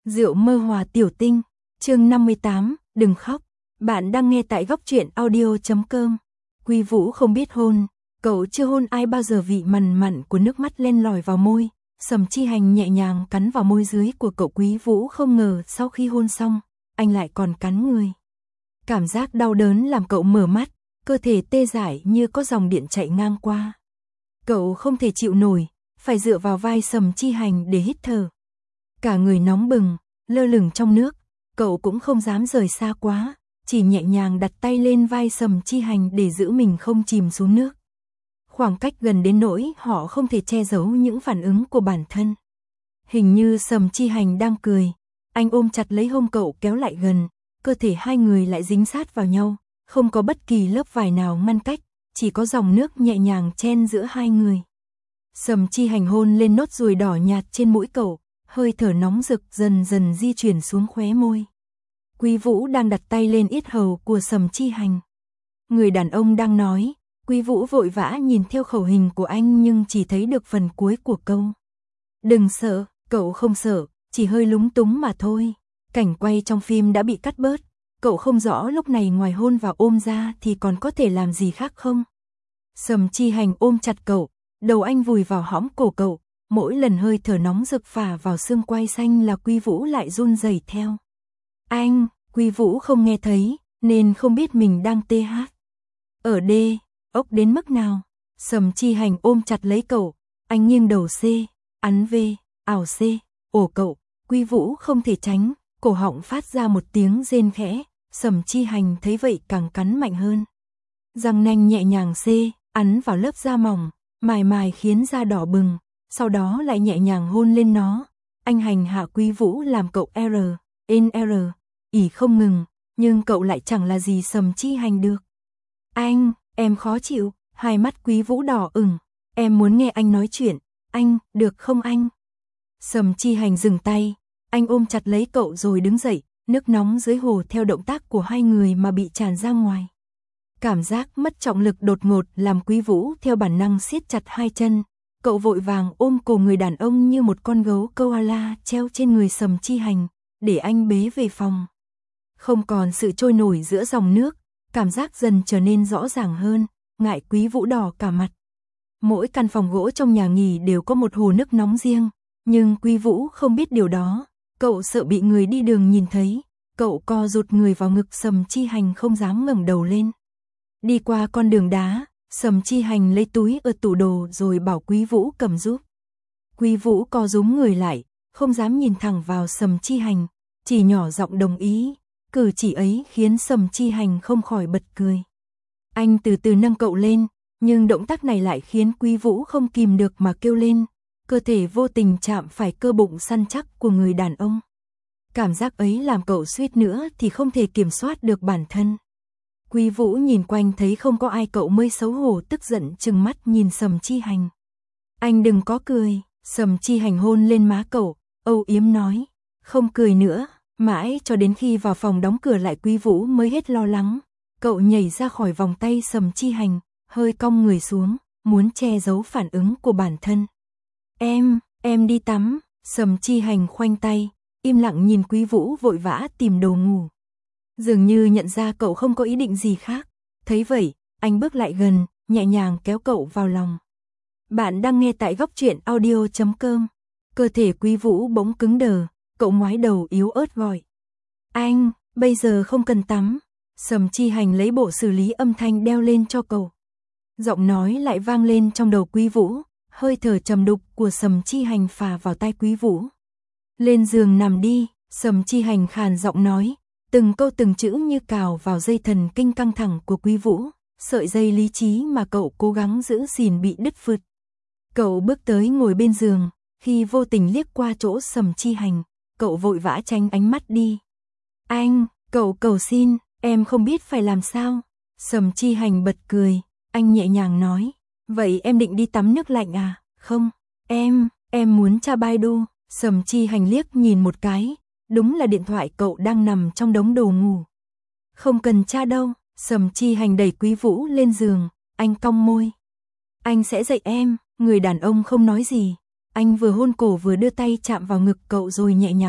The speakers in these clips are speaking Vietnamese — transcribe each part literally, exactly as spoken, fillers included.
Rượu mơ hòa tiểu tinh, chương năm mươi tám, đừng khóc. Bạn đang nghe tại góc truyện audio chấm com. Quý Vũ không biết hôn, cậu chưa hôn ai bao giờ, vị mằn mặn của nước mắt len lỏi vào môi. Sầm Chi Hành nhẹ nhàng cắn vào môi dưới của cậu. Quý Vũ không ngờ sau khi hôn xong, anh lại còn cắn người. Cảm giác đau đớn làm cậu mở mắt, cơ thể tê dại như có dòng điện chạy ngang qua. Cậu không thể chịu nổi, phải dựa vào vai Sầm Chi Hành để hít thở. Cả người nóng bừng, lơ lửng trong nước, cậu cũng không dám rời xa quá, chỉ nhẹ nhàng đặt tay lên vai Sầm Chi Hành để giữ mình không chìm xuống nước. Khoảng cách gần đến nỗi họ không thể che giấu những phản ứng của bản thân. Hình như Sầm Chi Hành đang cười, anh ôm chặt lấy hông cậu kéo lại gần, cơ thể hai người lại dính sát vào nhau, không có bất kỳ lớp vải nào ngăn cách, chỉ có dòng nước nhẹ nhàng chen giữa hai người. Sầm Chi Hành hôn lên nốt ruồi đỏ nhạt trên mũi cậu, hơi thở nóng rực dần dần di chuyển xuống khóe môi. Quý Vũ đang đặt tay lên yết hầu của Sầm Chi Hành. Người đàn ông đang nói, Quý Vũ vội vã nhìn theo khẩu hình của anh nhưng chỉ thấy được phần cuối của câu. Đừng sợ, cậu không sợ, chỉ hơi lúng túng mà thôi. Cảnh quay trong phim đã bị cắt bớt, cậu không rõ lúc này ngoài hôn và ôm ra thì còn có thể làm gì khác không. Sầm Chi Hành ôm chặt cậu, đầu anh vùi vào hõm cổ cậu. Mỗi lần hơi thở nóng rực phả vào xương quai xanh là Quý Vũ lại run rẩy theo. Anh, Quý Vũ không nghe thấy, nên không biết mình đang tê hát. Ở đê, ốc đến mức nào? Sầm Chi Hành ôm chặt lấy cậu, anh nghiêng đầu C, ắn V, ảo C, ổ cậu. Quý Vũ không thể tránh, cổ họng phát ra một tiếng rên khẽ. Sầm Chi Hành thấy vậy càng cắn mạnh hơn. Răng nanh nhẹ nhàng C, ắn vào lớp da mỏng, mài mài khiến da đỏ bừng. Sau đó lại nhẹ nhàng hôn lên nó. Anh hành hạ Quý Vũ làm cậu R, N R, ỉ không ngừng, nhưng cậu lại chẳng là gì Sầm Chi Hành được. Anh, em khó chịu, hai mắt Quý Vũ đỏ ửng, em muốn nghe anh nói chuyện, anh, được không anh? Sầm Chi Hành dừng tay, anh ôm chặt lấy cậu rồi đứng dậy, nước nóng dưới hồ theo động tác của hai người mà bị tràn ra ngoài. Cảm giác mất trọng lực đột ngột làm Quý Vũ theo bản năng siết chặt hai chân. Cậu vội vàng ôm cổ người đàn ông như một con gấu koala treo trên người Sầm Chi Hành, để anh bế về phòng. Không còn sự trôi nổi giữa dòng nước, cảm giác dần trở nên rõ ràng hơn, ngại Quý Vũ đỏ cả mặt. Mỗi căn phòng gỗ trong nhà nghỉ đều có một hồ nước nóng riêng, nhưng Quý Vũ không biết điều đó, cậu sợ bị người đi đường nhìn thấy, cậu co rụt người vào ngực Sầm Chi Hành không dám ngẩng đầu lên. Đi qua con đường đá, Sầm Chi Hành lấy túi ở tủ đồ rồi bảo Quý Vũ cầm giúp. Quý Vũ co rúm người lại, không dám nhìn thẳng vào Sầm Chi Hành, chỉ nhỏ giọng đồng ý. Cử chỉ ấy khiến Sầm Chi Hành không khỏi bật cười. Anh từ từ nâng cậu lên, nhưng động tác này lại khiến Quý Vũ không kìm được mà kêu lên. Cơ thể vô tình chạm phải cơ bụng săn chắc của người đàn ông. Cảm giác ấy làm cậu suýt nữa thì không thể kiểm soát được bản thân. Quý Vũ nhìn quanh thấy không có ai, cậu mới xấu hổ tức giận trừng mắt nhìn Sầm Chi Hành. Anh đừng có cười. Sầm Chi Hành hôn lên má cậu, âu yếm nói, không cười nữa. Mãi cho đến khi vào phòng đóng cửa lại Quý Vũ mới hết lo lắng. Cậu nhảy ra khỏi vòng tay Sầm Chi Hành, hơi cong người xuống, muốn che giấu phản ứng của bản thân. Em, em đi tắm. Sầm Chi Hành khoanh tay, im lặng nhìn Quý Vũ vội vã tìm đồ ngủ. Dường như nhận ra cậu không có ý định gì khác. Thấy vậy, anh bước lại gần, nhẹ nhàng kéo cậu vào lòng. Bạn đang nghe tại góc truyện audio chấm com. Cơ thể Quý Vũ bỗng cứng đờ, cậu ngoái đầu yếu ớt gọi. Anh, bây giờ không cần tắm. Sầm Chi Hành lấy bộ xử lý âm thanh đeo lên cho cậu. Giọng nói lại vang lên trong đầu Quý Vũ, hơi thở trầm đục của Sầm Chi Hành phả vào tai Quý Vũ. Lên giường nằm đi, Sầm Chi Hành khàn giọng nói. Từng câu từng chữ như cào vào dây thần kinh căng thẳng của Quý Vũ, sợi dây lý trí mà cậu cố gắng giữ gìn bị đứt phượt. Cậu bước tới ngồi bên giường, khi vô tình liếc qua chỗ Sầm Chi Hành, cậu vội vã tránh ánh mắt đi. Anh, cậu cầu xin, em không biết phải làm sao. Sầm Chi Hành bật cười, anh nhẹ nhàng nói, vậy em định đi tắm nước lạnh à? Không, em, em muốn tra Baidu. Sầm Chi Hành liếc nhìn một cái. Đúng là điện thoại cậu đang nằm trong đống đồ ngủ. Không cần tra đâu. Sầm Chi Hành đẩy Quý Vũ lên giường, anh cong môi. Anh sẽ dạy em. Người đàn ông không nói gì. Anh vừa hôn cổ vừa đưa tay chạm vào ngực cậu rồi nhẹ nhàng ích,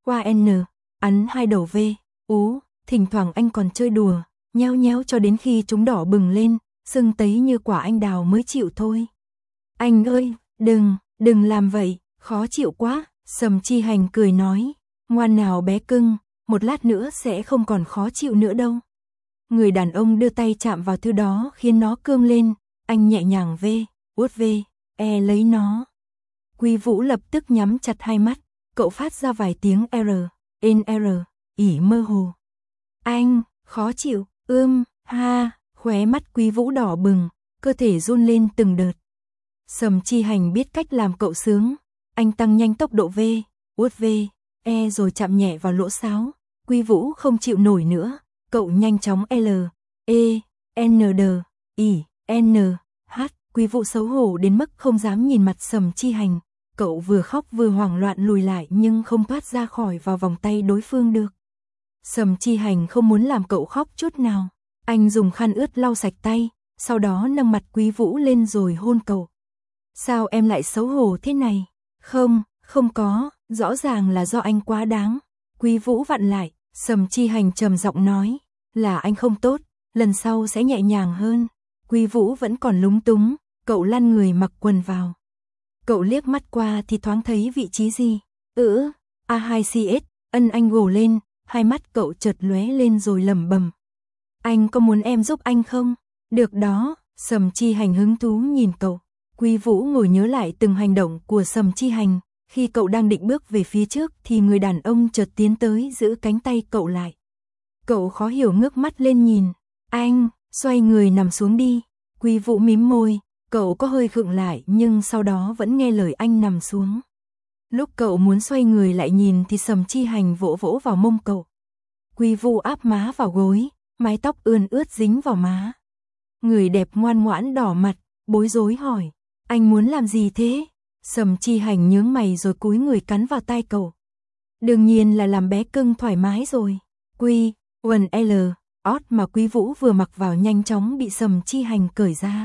qua N, ắn hai đầu V, ú, thỉnh thoảng anh còn chơi đùa, nhéo nhéo cho đến khi chúng đỏ bừng lên, sưng tấy như quả anh đào mới chịu thôi. Anh ơi, đừng, đừng làm vậy, khó chịu quá, Sầm Chi Hành cười nói, ngoan nào bé cưng, một lát nữa sẽ không còn khó chịu nữa đâu. Người đàn ông đưa tay chạm vào thứ đó khiến nó cương lên, anh nhẹ nhàng V, vuốt V, E lấy nó. Quý Vũ lập tức nhắm chặt hai mắt, cậu phát ra vài tiếng R, N R, ỉ mơ hồ. Anh, khó chịu, ưm, ha, khóe mắt Quý Vũ đỏ bừng, cơ thể run lên từng đợt. Sầm Chi Hành biết cách làm cậu sướng, anh tăng nhanh tốc độ V, vuốt V, E rồi chạm nhẹ vào lỗ sáo. Quý Vũ không chịu nổi nữa, cậu nhanh chóng L, E, N D, I, N, H. Quý Vũ xấu hổ đến mức không dám nhìn mặt Sầm Chi Hành, cậu vừa khóc vừa hoảng loạn lùi lại nhưng không thoát ra khỏi vào vòng tay đối phương được. Sầm Chi Hành không muốn làm cậu khóc chút nào, anh dùng khăn ướt lau sạch tay, sau đó nâng mặt Quý Vũ lên rồi hôn cậu. Sao em lại xấu hổ thế này? Không, không có, rõ ràng là do anh quá đáng. Quý Vũ vặn lại, Sầm Chi Hành trầm giọng nói, là anh không tốt, lần sau sẽ nhẹ nhàng hơn. Quý Vũ vẫn còn lúng túng, cậu lăn người mặc quần vào. Cậu liếc mắt qua thì thoáng thấy vị trí gì? Ừ, A hai C S, ân anh gồ lên, hai mắt cậu chợt lóe lên rồi lẩm bẩm. Anh có muốn em giúp anh không? Được đó, Sầm Chi Hành hứng thú nhìn cậu. Quý Vũ ngồi nhớ lại từng hành động của Sầm Chi Hành, khi cậu đang định bước về phía trước thì người đàn ông chợt tiến tới giữ cánh tay cậu lại. Cậu khó hiểu ngước mắt lên nhìn, anh, xoay người nằm xuống đi. Quý Vũ mím môi, cậu có hơi khựng lại nhưng sau đó vẫn nghe lời anh nằm xuống. Lúc cậu muốn xoay người lại nhìn thì Sầm Chi Hành vỗ vỗ vào mông cậu. Quý Vũ áp má vào gối, mái tóc ươn ướt dính vào má. Người đẹp ngoan ngoãn đỏ mặt, bối rối hỏi, anh muốn làm gì thế? Sầm Chi Hành nhướng mày rồi cúi người cắn vào tai cậu. Đương nhiên là làm bé cưng thoải mái rồi. Quy, quần L, ót mà Quý Vũ vừa mặc vào nhanh chóng bị Sầm Chi Hành cởi ra.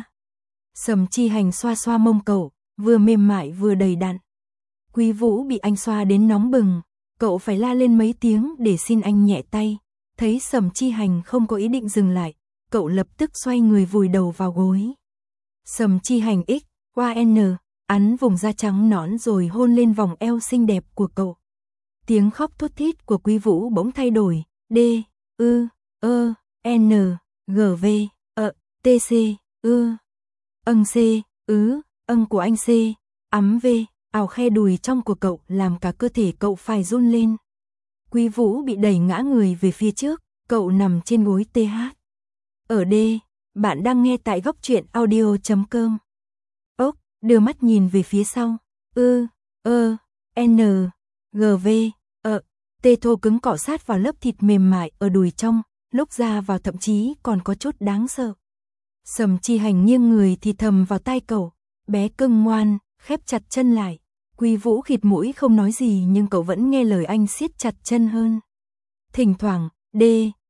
Sầm Chi Hành xoa xoa mông cậu, vừa mềm mại vừa đầy đặn. Quý Vũ bị anh xoa đến nóng bừng, cậu phải la lên mấy tiếng để xin anh nhẹ tay. Thấy Sầm Chi Hành không có ý định dừng lại, cậu lập tức xoay người vùi đầu vào gối. Sầm Chi Hành X, Y N, ắn vùng da trắng nõn rồi hôn lên vòng eo xinh đẹp của cậu. Tiếng khóc thút thít của Quý Vũ bỗng thay đổi, D, ư, ơ, N, G V, ợ, T C, ư, âng C, ứ, âng của anh C, ấm V, ảo khe đùi trong của cậu làm cả cơ thể cậu phải run lên. Quý Vũ bị đẩy ngã người về phía trước, cậu nằm trên gối T H. Ở D, bạn đang nghe tại góc truyện audio chấm com. Ốc, đưa mắt nhìn về phía sau, ư, ơ, N, G V, ợ, T thô cứng cọ sát vào lớp thịt mềm mại ở đùi trong, lúc ra vào thậm chí còn có chút đáng sợ. Sầm Chi Hành nghiêng người thì thầm vào tai cậu, bé cưng ngoan, khép chặt chân lại. Quý Vũ khịt mũi không nói gì nhưng cậu vẫn nghe lời anh siết chặt chân hơn. Thỉnh thoảng, D,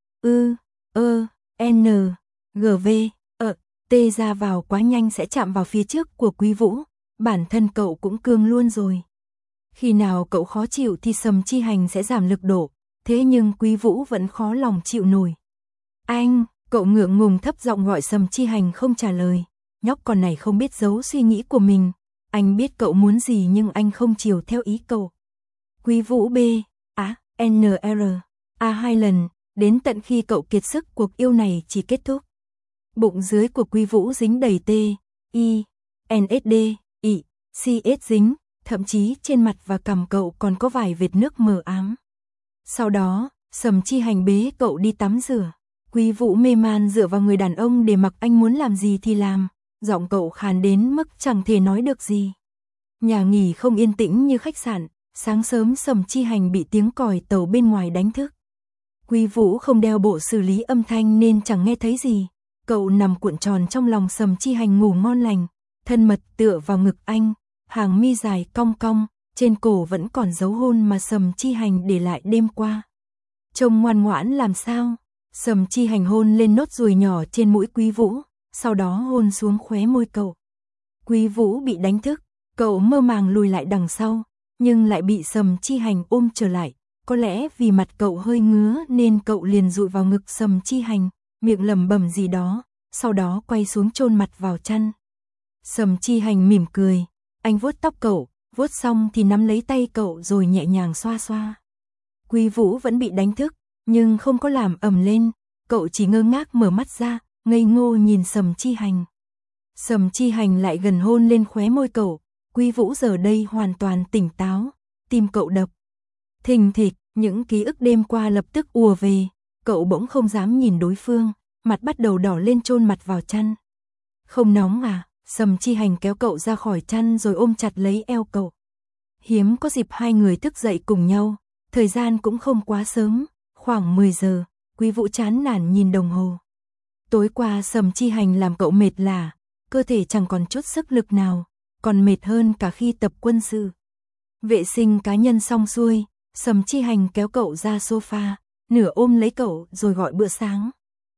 ư, ơ, N, G V, ợ, T ra vào quá nhanh sẽ chạm vào phía trước của Quý Vũ, bản thân cậu cũng cương luôn rồi. Khi nào cậu khó chịu thì Sầm Chi Hành sẽ giảm lực độ, thế nhưng Quý Vũ vẫn khó lòng chịu nổi. Anh, cậu ngượng ngùng thấp giọng gọi Sầm Chi Hành không trả lời, nhóc con này không biết giấu suy nghĩ của mình. Anh biết cậu muốn gì nhưng anh không chiều theo ý cậu. Quý Vũ B, á, N R, A hai lần, đến tận khi cậu kiệt sức cuộc yêu này chỉ kết thúc. Bụng dưới của Quý Vũ dính đầy T, I, N S D, I, C S dính, thậm chí trên mặt và cằm cậu còn có vài vệt nước mờ ám. Sau đó, Sầm Chi Hành bế cậu đi tắm rửa. Quý Vũ mê man dựa vào người đàn ông để mặc anh muốn làm gì thì làm. Giọng cậu khàn đến mức chẳng thể nói được gì. Nhà nghỉ không yên tĩnh như khách sạn, sáng sớm Sầm Chi Hành bị tiếng còi tàu bên ngoài đánh thức. Quý Vũ không đeo bộ xử lý âm thanh nên chẳng nghe thấy gì. Cậu nằm cuộn tròn trong lòng Sầm Chi Hành ngủ ngon lành, thân mật tựa vào ngực anh, hàng mi dài cong cong, trên cổ vẫn còn dấu hôn mà Sầm Chi Hành để lại đêm qua. Trông ngoan ngoãn làm sao? Sầm Chi Hành hôn lên nốt ruồi nhỏ trên mũi Quý Vũ, sau đó hôn xuống khóe môi cậu. Quý Vũ bị đánh thức, cậu mơ màng lùi lại đằng sau, nhưng lại bị Sầm Chi Hành ôm trở lại, Có lẽ vì mặt cậu hơi ngứa nên cậu liền dụi vào ngực Sầm Chi Hành, miệng lẩm bẩm gì đó, sau đó quay xuống chôn mặt vào chăn. Sầm Chi Hành mỉm cười, anh vuốt tóc cậu, vuốt xong thì nắm lấy tay cậu rồi nhẹ nhàng xoa xoa. Quý Vũ vẫn bị đánh thức, nhưng không có làm ầm lên, cậu chỉ ngơ ngác mở mắt ra, ngây ngô nhìn Sầm Chi Hành. Sầm Chi Hành lại gần hôn lên khóe môi cậu, Quý Vũ giờ đây hoàn toàn tỉnh táo, tim cậu đập thình thịch, những ký ức đêm qua lập tức ùa về, cậu bỗng không dám nhìn đối phương, mặt bắt đầu đỏ lên chôn mặt vào chăn. Không nóng à? Sầm Chi Hành kéo cậu ra khỏi chăn rồi ôm chặt lấy eo cậu. Hiếm có dịp hai người thức dậy cùng nhau, thời gian cũng không quá sớm, khoảng mười giờ, Quý Vũ chán nản nhìn đồng hồ. Tối qua Sầm Chi Hành làm cậu mệt lả, cơ thể chẳng còn chút sức lực nào, còn mệt hơn cả khi tập quân sự. Vệ sinh cá nhân xong xuôi, Sầm Chi Hành kéo cậu ra sofa, nửa ôm lấy cậu rồi gọi bữa sáng.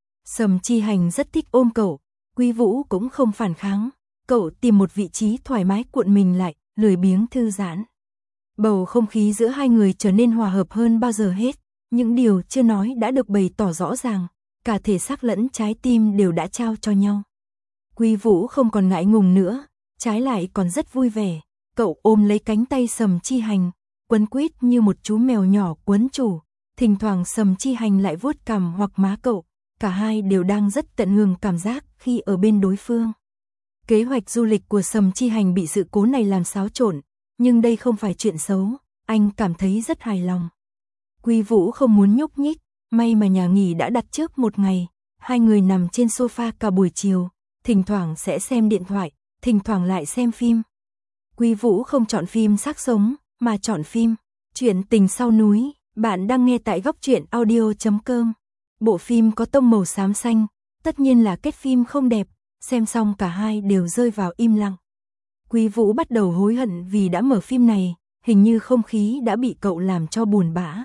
Sầm Chi Hành rất thích ôm cậu, Quý Vũ cũng không phản kháng, cậu tìm một vị trí thoải mái cuộn mình lại, lười biếng thư giãn. Bầu không khí giữa hai người trở nên hòa hợp hơn bao giờ hết, những điều chưa nói đã được bày tỏ rõ ràng, cả thể xác lẫn trái tim đều đã trao cho nhau. Quý Vũ không còn ngại ngùng nữa, trái lại còn rất vui vẻ, cậu ôm lấy cánh tay Sầm Chi Hành, quấn quýt như một chú mèo nhỏ quấn chủ, thỉnh thoảng Sầm Chi Hành lại vuốt cằm hoặc má cậu, cả hai đều đang rất tận hưởng cảm giác khi ở bên đối phương. Kế hoạch du lịch của Sầm Chi Hành bị sự cố này làm xáo trộn, nhưng đây không phải chuyện xấu, anh cảm thấy rất hài lòng. Quý Vũ không muốn nhúc nhích, may mà nhà nghỉ đã đặt trước một ngày, hai người nằm trên sofa cả buổi chiều, thỉnh thoảng sẽ xem điện thoại, thỉnh thoảng lại xem phim. Quý Vũ không chọn phim xác sống, mà chọn phim Chuyện tình sau núi. Bạn đang nghe tại góc truyện audio chấm com. Bộ phim có tông màu xám xanh, tất nhiên là kết phim không đẹp, xem xong cả hai đều rơi vào im lặng. Quý Vũ bắt đầu hối hận vì đã mở phim này, hình như không khí đã bị cậu làm cho buồn bã.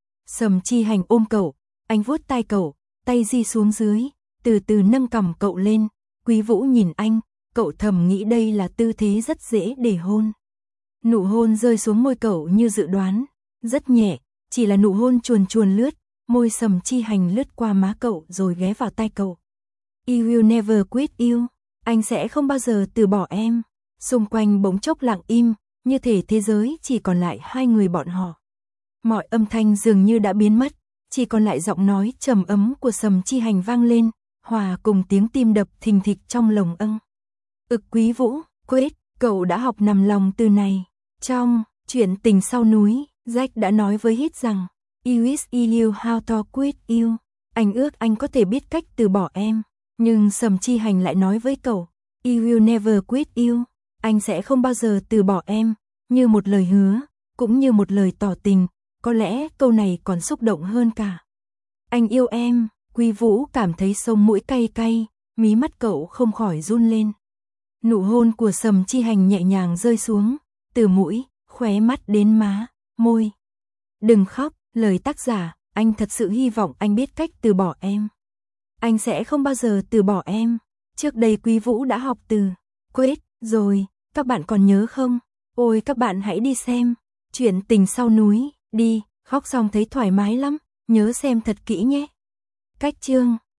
Sầm Chi Hành ôm cậu, anh vuốt tai cậu, tay di xuống dưới, từ từ nâng cằm cậu lên. Quý Vũ nhìn anh, cậu thầm nghĩ đây là tư thế rất dễ để hôn. Nụ hôn rơi xuống môi cậu như dự đoán, rất nhẹ, chỉ là nụ hôn chuồn chuồn lướt, môi Sầm Chi Hành lướt qua má cậu rồi ghé vào tai cậu. I will never quit you, anh sẽ không bao giờ từ bỏ em. Xung quanh bỗng chốc lặng im, như thể thế giới chỉ còn lại hai người bọn họ. Mọi âm thanh dường như đã biến mất, chỉ còn lại giọng nói trầm ấm của Sầm Chi Hành vang lên, hòa cùng tiếng tim đập thình thịch trong lồng âng. Ực Quý Vũ, quit, cậu đã học nằm lòng từ này. Trong Chuyện tình sau núi, Jack đã nói với Hit rằng, I wish you how to quit you. Anh ước anh có thể biết cách từ bỏ em. Nhưng Sầm Chi Hành lại nói với cậu, I will never quit you. Anh sẽ không bao giờ từ bỏ em, như một lời hứa, cũng như một lời tỏ tình. Có lẽ câu này còn xúc động hơn cả. Anh yêu em. Quý Vũ cảm thấy sống mũi cay cay, mí mắt cậu không khỏi run lên. Nụ hôn của Sầm Chi Hành nhẹ nhàng rơi xuống, từ mũi, khóe mắt đến má, môi. Đừng khóc, lời tác giả, anh thật sự hy vọng anh biết cách từ bỏ em. Anh sẽ không bao giờ từ bỏ em. Trước đây Quý Vũ đã học từ quit rồi, các bạn còn nhớ không? Ôi các bạn hãy đi xem Chuyện tình sau núi, đi, khóc xong thấy thoải mái lắm, nhớ xem thật kỹ nhé. Cách chương